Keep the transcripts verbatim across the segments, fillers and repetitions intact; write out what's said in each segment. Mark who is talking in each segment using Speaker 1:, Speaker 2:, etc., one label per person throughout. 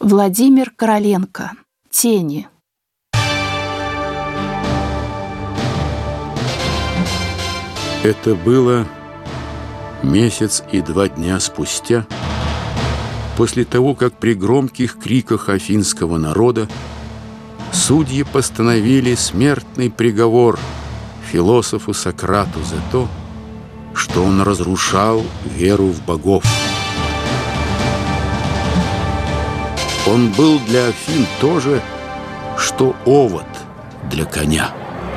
Speaker 1: Владимир Короленко. Тени.
Speaker 2: Это было месяц и два дня спустя, после того, как при громких криках афинского народа судьи постановили смертный приговор философу Сократу за то, что он разрушал веру в богов. Он был для Афин то же, что овод для коня.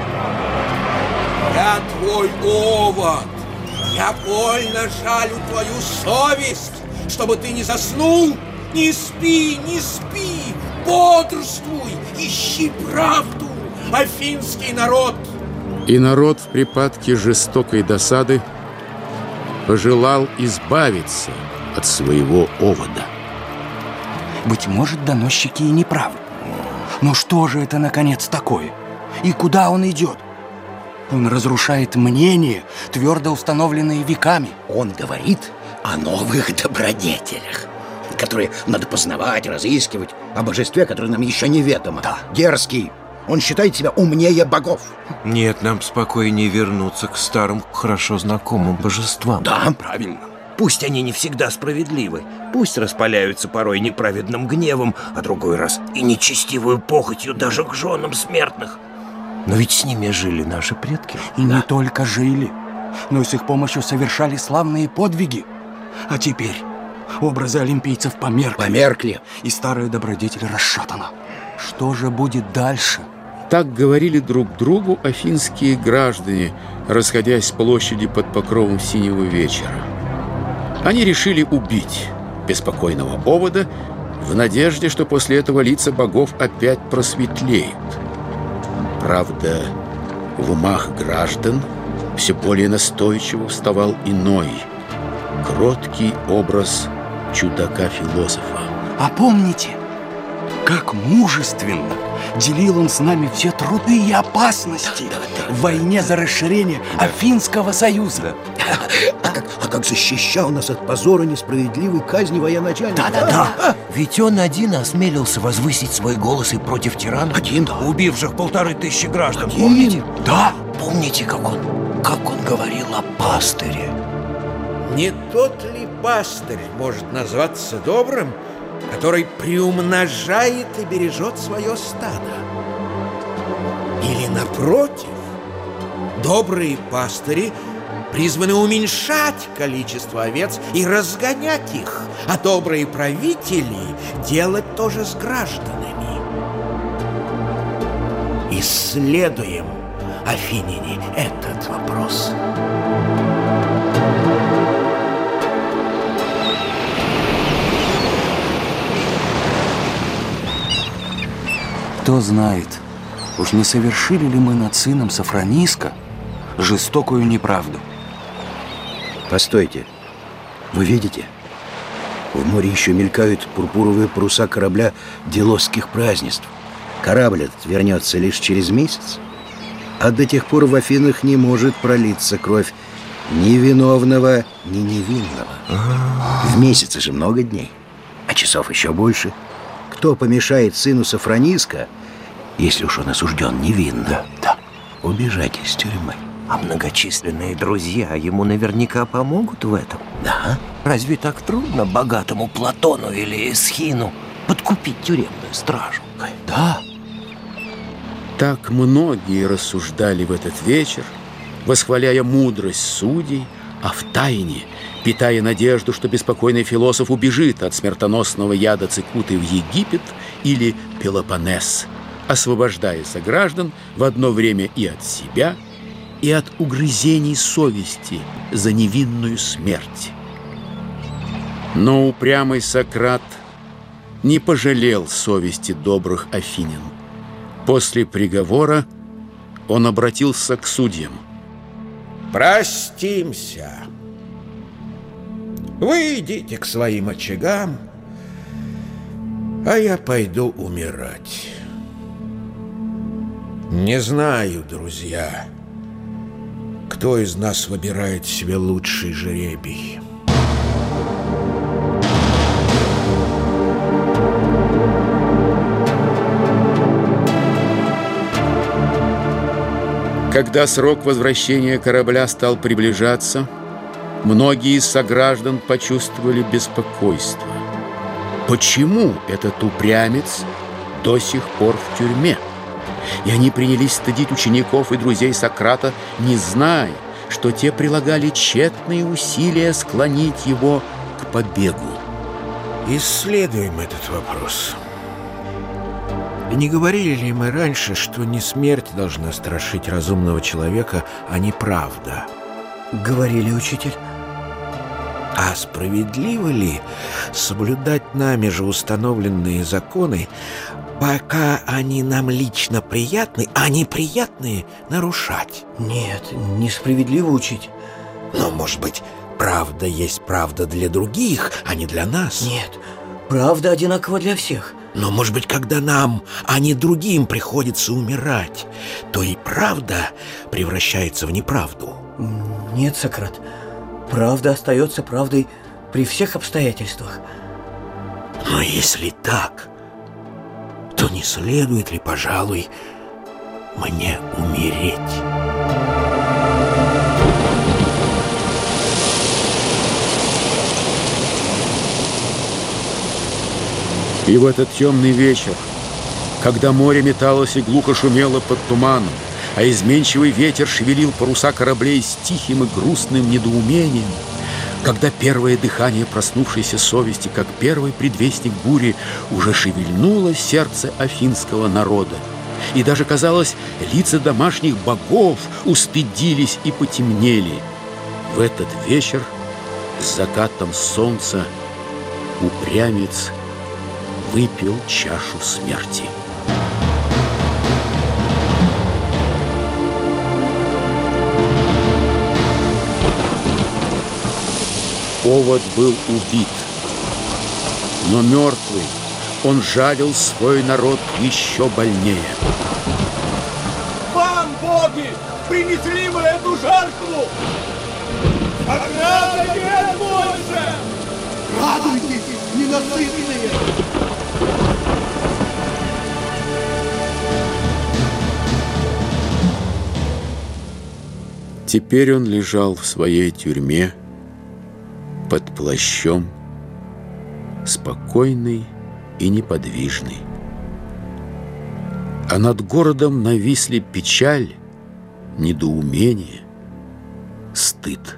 Speaker 3: Я твой овод. Я больно жалю твою совесть, чтобы ты не заснул. Не спи, не спи, бодрствуй, ищи правду, афинский народ.
Speaker 2: И народ в припадке жестокой досады пожелал избавиться от своего овода.
Speaker 4: Быть может, доносчики и не правы. Но что же это, наконец, такое? И куда он идет? Он разрушает мнения, твердо установленные веками.
Speaker 5: Он говорит о новых добродетелях, которые надо познавать, разыскивать, о божестве, которое нам еще неведомо.
Speaker 4: Да.
Speaker 5: Дерзкий. Он считает себя умнее богов.
Speaker 6: Нет, нам спокойнее вернуться к старым, хорошо знакомым божествам.
Speaker 5: Да,
Speaker 4: правильно.
Speaker 6: Пусть они не всегда справедливы, пусть распаляются порой неправедным гневом, а другой раз и нечестивую похотью даже к женам смертных. Но ведь с ними жили наши предки.
Speaker 4: И да. Не только жили, но и с их помощью совершали славные подвиги. А теперь образы олимпийцев померкли.
Speaker 5: Померкли.
Speaker 4: И старая добродетель расшатана. Что же будет дальше?
Speaker 2: Так говорили друг другу афинские граждане, расходясь с площади под покровом синего вечера. Они решили убить беспокойного овода в надежде, что после этого лица богов опять просветлеют. Правда, в умах граждан все более настойчиво вставал иной, кроткий образ чудака-философа.
Speaker 4: А помните, как мужественно делил он с нами все труды и опасности
Speaker 5: да, да, да,
Speaker 4: в войне за расширение да. Афинского союза.
Speaker 5: А как, а как защищал нас от позора несправедливой казни военачальника.
Speaker 6: Да-да-да. Ведь он один осмелился возвысить свой голос и против тиранов,
Speaker 5: один, да.
Speaker 6: убивших полторы тысячи граждан.
Speaker 5: Один.
Speaker 6: Помните?
Speaker 4: Да.
Speaker 6: Помните, как он, как он говорил о пастыре?
Speaker 3: Не тот ли пастырь может назваться добрым, который приумножает и бережет свое стадо? Или, напротив, добрые пастыри призваны уменьшать количество овец и разгонять их, а добрые правители делать то же с гражданами. Исследуем, афиняне, этот вопрос.
Speaker 4: Кто знает, уж не совершили ли мы над сыном Софрониска жестокую неправду?
Speaker 5: Постойте, вы видите? В море еще мелькают пурпуровые паруса корабля делосских празднеств. Корабль этот вернется лишь через месяц, а до тех пор в Афинах не может пролиться кровь ни виновного, ни невинного. В месяце же много дней, а часов еще больше. Кто помешает сыну Софрониска, если уж он осужден невинно,
Speaker 4: да, да.
Speaker 5: убежать из тюрьмы?
Speaker 6: А многочисленные друзья ему наверняка помогут в этом.
Speaker 5: Да.
Speaker 6: Разве так трудно богатому Платону или Эсхину подкупить тюремную стражу?
Speaker 4: Да.
Speaker 2: Так многие рассуждали в этот вечер, восхваляя мудрость судей, а втайне питая надежду, что беспокойный философ убежит от смертоносного яда цикуты в Египет или Пелопоннес, освобождая сограждан в одно время и от себя, и от угрызений совести за невинную смерть. Но упрямый Сократ не пожалел совести добрых афинян. После приговора он обратился к судьям.
Speaker 3: Простимся. Вы идите к своим очагам, а я пойду умирать. Не знаю, друзья, кто из нас выбирает себе лучший жребий.
Speaker 2: Когда срок возвращения корабля стал приближаться, многие из сограждан почувствовали беспокойство. Почему этот упрямец до сих пор в тюрьме? И они принялись стыдить учеников и друзей Сократа, не зная, что те прилагали тщетные усилия склонить его к побегу.
Speaker 3: Исследуем этот вопрос. Не говорили ли мы раньше, что не смерть должна страшить разумного человека, а не правда?
Speaker 6: Говорили, учитель.
Speaker 3: А справедливо ли соблюдать нами же установленные законы, пока они нам лично приятны, а неприятные нарушать?
Speaker 6: Нет, несправедливо, учить.
Speaker 3: Но, может быть, правда есть правда для других, а не для нас?
Speaker 6: Нет, правда одинакова для всех.
Speaker 3: Но, может быть, когда нам, а не другим приходится умирать, то и правда превращается в неправду?
Speaker 6: Нет, Сократ, правда остается правдой при всех обстоятельствах.
Speaker 3: Но если так, то не следует ли, пожалуй, мне умереть?
Speaker 2: И в этот темный вечер, когда море металось и глухо шумело под туманом, а изменчивый ветер шевелил паруса кораблей с тихим и грустным недоумением, когда первое дыхание проснувшейся совести, как первый предвестник бури, уже шевельнуло сердце афинского народа, и даже, казалось, лица домашних богов устыдились и потемнели, в этот вечер с закатом солнца упрямец выпил чашу смерти. Овод был убит, но мертвый он жалил свой народ еще больнее.
Speaker 7: Вам, боги, принесли мы эту жертву! Ограда нет больше! Радуйтесь, ненасытные!
Speaker 2: Теперь он лежал в своей тюрьме под плащом, спокойный и неподвижный. А над городом нависли печаль, недоумение, стыд.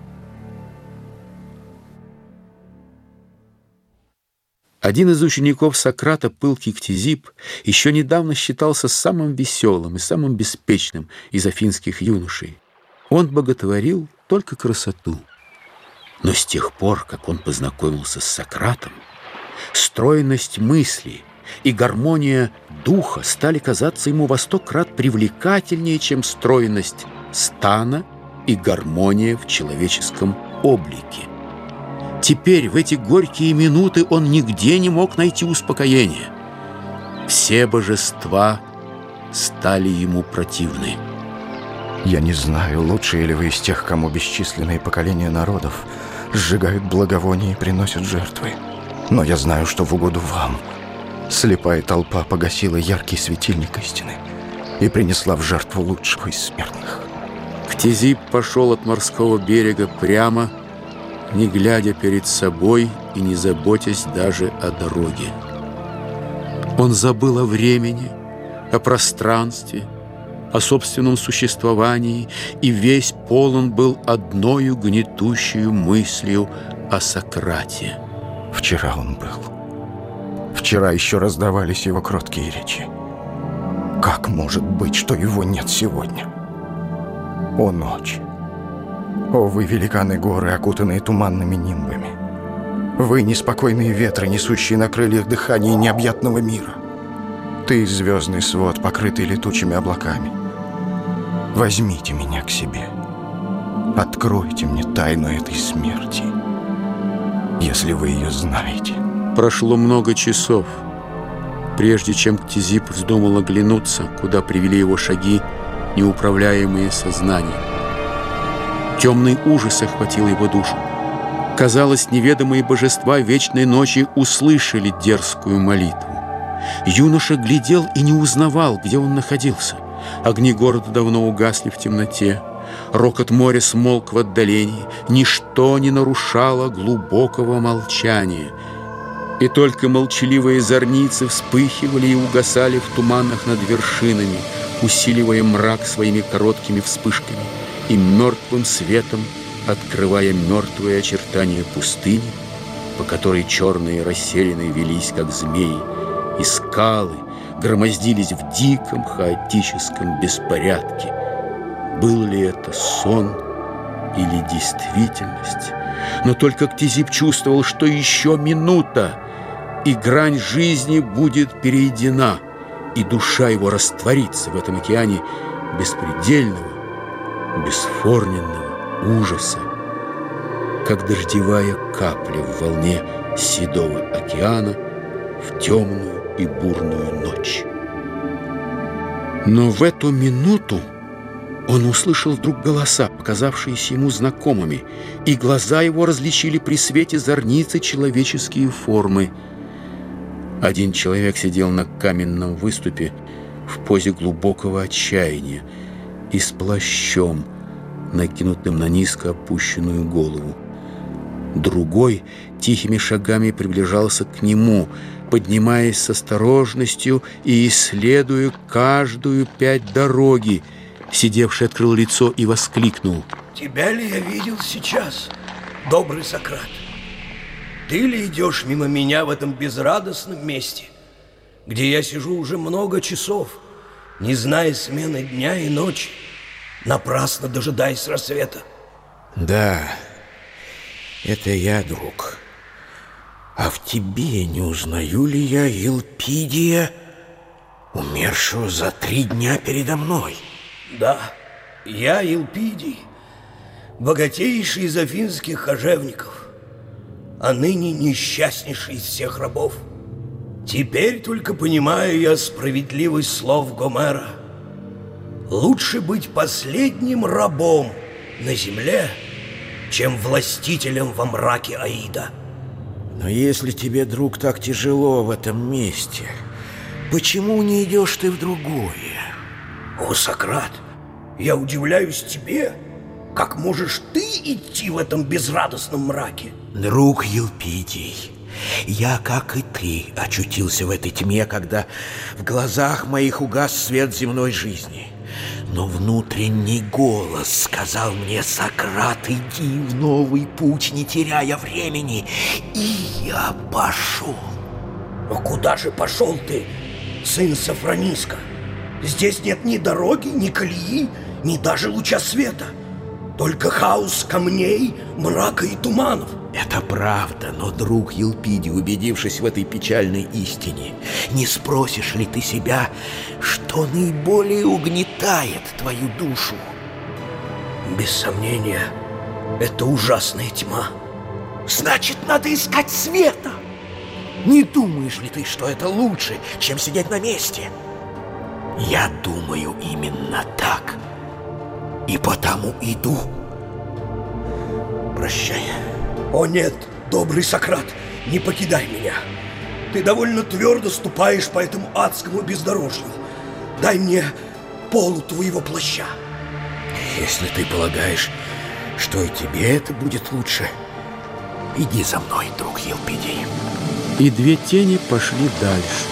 Speaker 2: Один из учеников Сократа, пылкий Ктизип, еще недавно считался самым веселым и самым беспечным из афинских юношей. Он боготворил только красоту. Но с тех пор, как он познакомился с Сократом, стройность мысли и гармония духа стали казаться ему во сто крат привлекательнее, чем стройность стана и гармония в человеческом облике. Теперь, в эти горькие минуты, он нигде не мог найти успокоения. Все божества стали ему противны.
Speaker 4: Я не знаю, лучшие ли вы из тех, кому бесчисленные поколения народов сжигают благовония и приносят жертвы. Но я знаю, что в угоду вам слепая толпа погасила яркий светильник истины и принесла в жертву лучшего из смертных.
Speaker 2: Ктизип пошел от морского берега прямо, не глядя перед собой и не заботясь даже о дороге. Он забыл о времени, о пространстве, о собственном существовании, и весь полон был одною гнетущую мыслью о Сократе.
Speaker 4: Вчера он был. Вчера еще раздавались его кроткие речи. Как может быть, что его нет сегодня? О, ночь! О, вы, великаны горы, окутанные туманными нимбами! Вы, неспокойные ветры, несущие на крыльях дыхание необъятного мира! Ты, звездный свод, покрытый летучими облаками! Возьмите меня к себе. Откройте мне тайну этой смерти, если вы ее знаете.
Speaker 2: Прошло много часов, прежде чем Ктизип вздумал оглянуться, куда привели его шаги, неуправляемые сознанием. Темный ужас охватил его душу. Казалось, неведомые божества вечной ночи услышали дерзкую молитву. Юноша глядел и не узнавал, где он находился. Огни города давно угасли в темноте. Рокот моря смолк в отдалении. Ничто не нарушало глубокого молчания. И только молчаливые зорницы вспыхивали и угасали в туманах над вершинами, усиливая мрак своими короткими вспышками и мертвым светом открывая мертвые очертания пустыни, по которой черные расселены велись, как змеи, и скалы громоздились в диком хаотическом беспорядке. Был ли это сон или действительность? Но только Ктизип чувствовал, что еще минута, и грань жизни будет перейдена, и душа его растворится в этом океане беспредельного, бесформенного ужаса, как дождевая капля в волне седого океана в темную и бурную ночь. Но в эту минуту он услышал вдруг голоса, показавшиеся ему знакомыми, и глаза его различили при свете зорницы человеческие формы. Один человек сидел на каменном выступе в позе глубокого отчаяния и с плащом, накинутым на низко опущенную голову. Другой тихими шагами приближался к нему, поднимаясь с осторожностью и исследуя каждую пять дороги. Сидевший открыл лицо и воскликнул:
Speaker 3: «Тебя ли я видел сейчас, добрый Сократ? Ты ли идешь мимо меня в этом безрадостном месте, где я сижу уже много часов, не зная смены дня и ночи, напрасно дожидаясь рассвета?»
Speaker 6: Да, это я, друг. А в тебе не узнаю ли я Елпидия, умершего за три дня передо мной?
Speaker 3: Да, я Елпидий, богатейший из афинских кожевников, а ныне несчастнейший из всех рабов. Теперь только понимаю я справедливость слов Гомера. Лучше быть последним рабом на земле, чем властителем во мраке Аида.
Speaker 6: Но если тебе, друг, так тяжело в этом месте, почему не идешь ты в другое?
Speaker 3: О, Сократ, я удивляюсь тебе, как можешь ты идти в этом безрадостном мраке?
Speaker 6: Друг Елпидий, я, как и ты, очутился в этой тьме, когда в глазах моих угас свет земной жизни. Но внутренний голос сказал мне: Сократ, иди в новый путь, не теряя времени. И я пошел.
Speaker 3: Но куда же пошел ты, сын Софрониска? Здесь нет ни дороги, ни колеи, ни даже луча света. Только хаос камней, мрака и туманов.
Speaker 6: Это правда, но, друг Елпидий, убедившись в этой печальной истине, не спросишь ли ты себя, что наиболее угнетает твою душу?
Speaker 3: Без сомнения, это ужасная тьма.
Speaker 6: Значит, надо искать света. Не думаешь ли ты, что это лучше, чем сидеть на месте? Я думаю именно так. И потому иду. Прощай.
Speaker 3: О нет, добрый Сократ, не покидай меня. Ты довольно твердо ступаешь по этому адскому бездорожью. Дай мне полу твоего плаща.
Speaker 6: Если ты полагаешь, что и тебе это будет лучше, иди за мной, друг Елпидий.
Speaker 2: И две тени пошли дальше.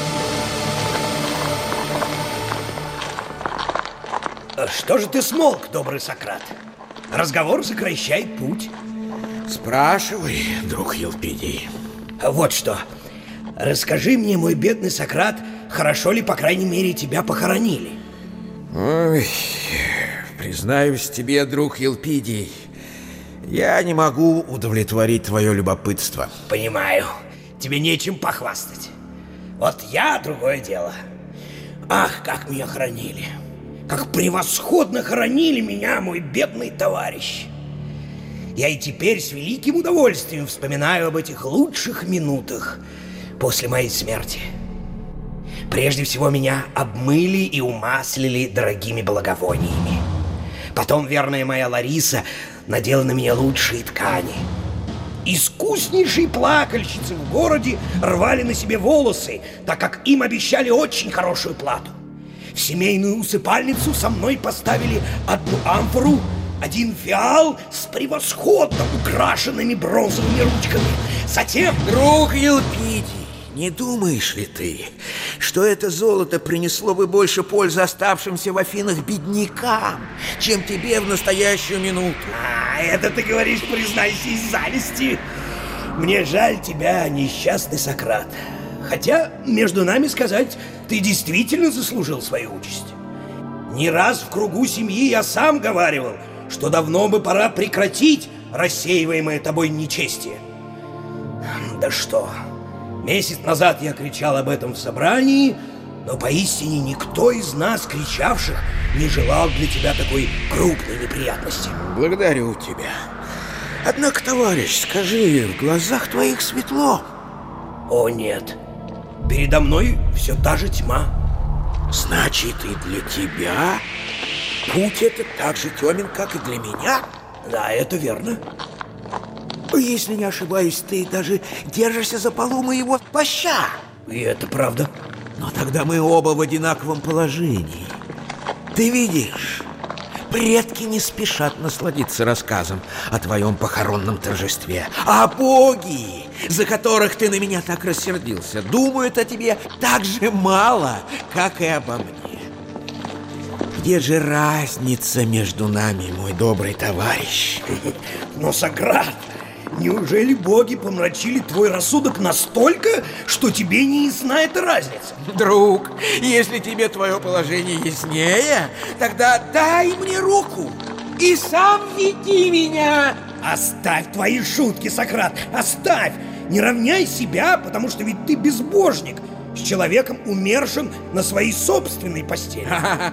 Speaker 3: Что же ты смолк, добрый Сократ? Разговор сокращает путь.
Speaker 6: Спрашивай, друг Елпидий.
Speaker 3: Вот что. Расскажи мне, мой бедный Сократ, хорошо ли, по крайней мере, тебя похоронили?
Speaker 6: Ой, признаюсь тебе, друг Елпидий, я не могу удовлетворить твое любопытство.
Speaker 3: Понимаю. Тебе нечем похвастать. Вот я другое дело. Ах, как меня хоронили. Как превосходно хоронили меня, мой бедный товарищ. Я и теперь с великим удовольствием вспоминаю об этих лучших минутах после моей смерти. Прежде всего меня обмыли и умаслили дорогими благовониями. Потом верная моя Лариса надела на меня лучшие ткани. Искуснейшие плакальщицы в городе рвали на себе волосы, так как им обещали очень хорошую плату. В семейную усыпальницу со мной поставили одну амфору, один фиал с превосходно украшенными бронзовыми ручками. Затем...
Speaker 8: Друг Елпидий, не думаешь ли ты, что это золото принесло бы больше пользы оставшимся в Афинах беднякам, чем тебе в настоящую минуту?
Speaker 3: А, это ты говоришь, признайся, из зависти. Мне жаль тебя, несчастный Сократ. Хотя, между нами сказать, ты действительно заслужил свою участь. Не раз в кругу семьи я сам говаривал, что давно бы пора прекратить рассеиваемое тобой нечестие. Да что, месяц назад я кричал об этом в собрании, но поистине никто из нас, кричавших, не желал для тебя такой крупной неприятности.
Speaker 8: Благодарю тебя. Однако, товарищ, скажи, в глазах твоих светло?
Speaker 3: О, нет. Передо мной все та же тьма.
Speaker 8: Значит, и для тебя путь этот так же темен, как и для меня?
Speaker 3: Да, это верно.
Speaker 8: Если не ошибаюсь, ты даже держишься за полу моего плаща.
Speaker 3: И это правда.
Speaker 8: Но тогда мы оба в одинаковом положении. Ты видишь, предки не спешат насладиться рассказом о твоем похоронном торжестве. А боги, за которых ты на меня так рассердился, думают о тебе так же мало, как и обо мне. Где же разница между нами, мой добрый товарищ?
Speaker 3: Но, Сократ, неужели боги помрачили твой рассудок настолько, что тебе не ясна эта разница?
Speaker 8: Друг, если тебе твое положение яснее, тогда дай мне руку и сам веди меня.
Speaker 3: Оставь твои шутки, Сократ, оставь! Не равняй себя, потому что ведь ты безбожник, с человеком, умершим на своей собственной постели.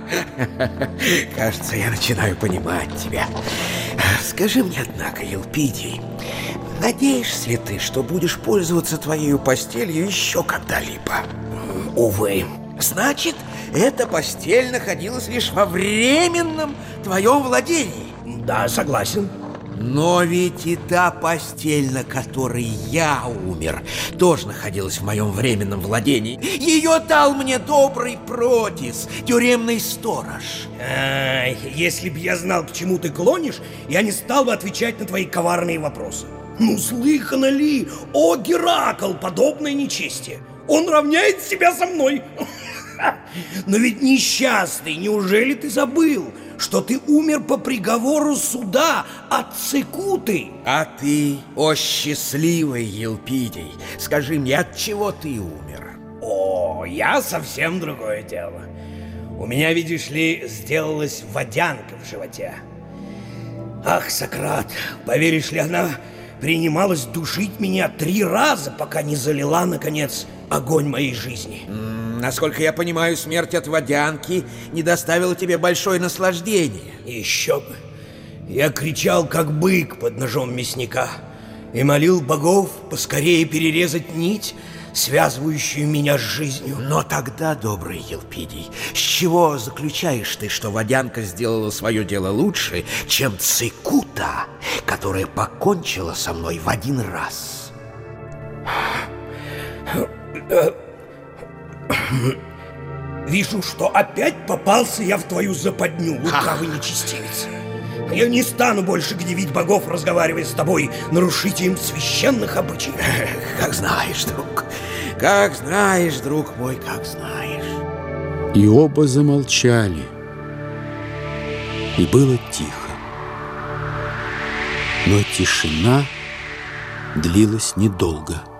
Speaker 8: Кажется, я начинаю понимать тебя. Скажи мне, однако, Елпидий, надеешься ли ты, что будешь пользоваться твоей постелью еще когда-либо?
Speaker 3: Увы.
Speaker 8: Значит, эта постель находилась лишь во временном твоем владении?
Speaker 3: Да, согласен.
Speaker 8: Но ведь и та постель, на которой я умер, тоже находилась в моем временном владении. Ее дал мне добрый Протис, тюремный сторож.
Speaker 3: Ай, если б я знал, к чему ты клонишь, я не стал бы отвечать на твои коварные вопросы. Ну, слыхано ли, о Геракл, подобное нечестие? Он равняет себя со мной. Но ведь несчастный, неужели ты забыл, что ты умер по приговору суда от Цикуты?
Speaker 8: А ты, о счастливый Елпидий, скажи мне, от чего ты умер?
Speaker 3: О, я совсем другое дело. У меня, видишь ли, сделалась водянка в животе. Ах, Сократ, поверишь ли, она принималась душить меня три раза, пока не залила, наконец, огонь моей жизни.
Speaker 8: М-м, насколько я понимаю, смерть от водянки не доставила тебе большое наслаждение.
Speaker 3: Еще бы. Я кричал, как бык под ножом мясника, и молил богов поскорее перерезать нить, связывающую меня с жизнью.
Speaker 8: Но тогда, добрый Елпидий, с чего заключаешь ты, что водянка сделала свое дело лучше, чем Цикута, которая покончила со мной в один раз?
Speaker 3: Вижу, что опять попался я в твою западню, лукавый нечестивец. Я не стану больше гневить богов, разговаривая с тобой, нарушителем священных обычаев.
Speaker 8: Как знаешь, друг, как знаешь, друг мой, как знаешь.
Speaker 2: И оба замолчали, и было тихо. Но тишина длилась недолго.